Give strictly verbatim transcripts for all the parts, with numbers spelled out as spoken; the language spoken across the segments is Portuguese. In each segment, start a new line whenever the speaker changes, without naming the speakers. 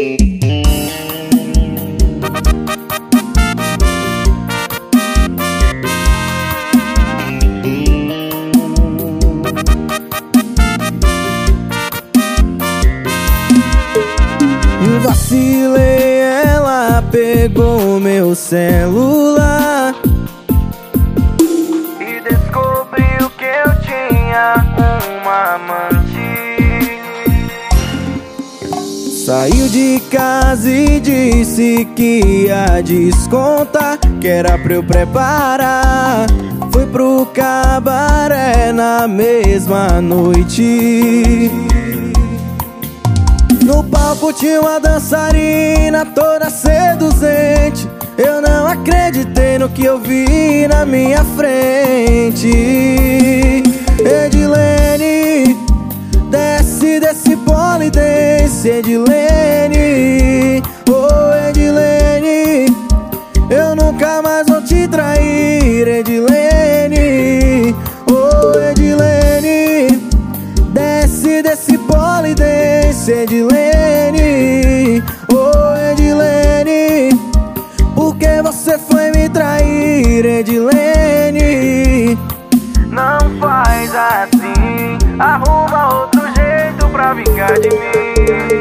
Vacilei, ela pegou meu celular
e descobriu que eu tinha uma amante.
Saiu de casa e disse que ia descontar, que era pra eu preparar. Foi pro cabaré na mesma noite. No palco tinha uma dançarina toda seduzente. Eu não acreditei no que eu vi na minha frente. Edilene, desce desse polidense. Edilene, oh Edilene, eu nunca mais vou te trair. Edilene, oh Edilene, desce desse polidense. Edilene, oh Edilene, por que você foi me trair? Edilene,
não faz assim, arruma outro jeito pra vingar de mim.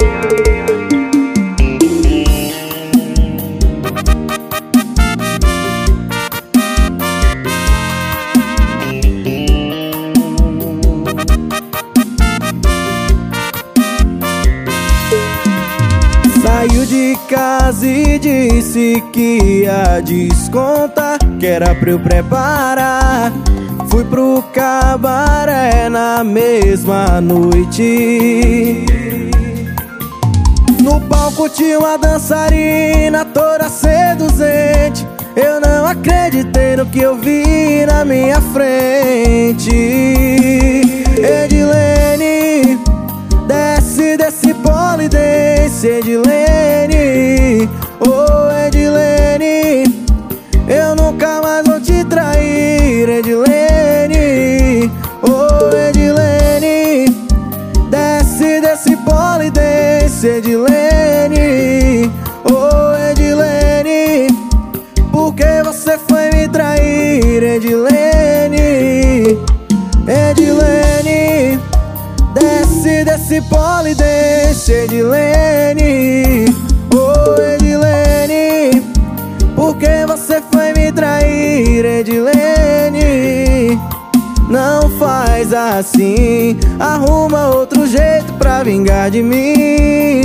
Saiu de casa e disse que ia descontar, que era pra eu preparar. Fui pro cabaré na mesma noite. No palco tinha uma dançarina toda seduzente. Eu não acreditei no que eu vi na minha frente. Edilene, desce desse polidense. Edilene, oh Edilene, eu nunca mais vou te trair. Edilene, oh Edilene, desce desse polidense. Edilene, oh Edilene, por que você foi me trair? Edilene, Edilene, desce desse polidense. Edilene, oh Edilene, por que você foi me trair? Edilene, não faz assim, arruma outro jeito pra vingar de mim.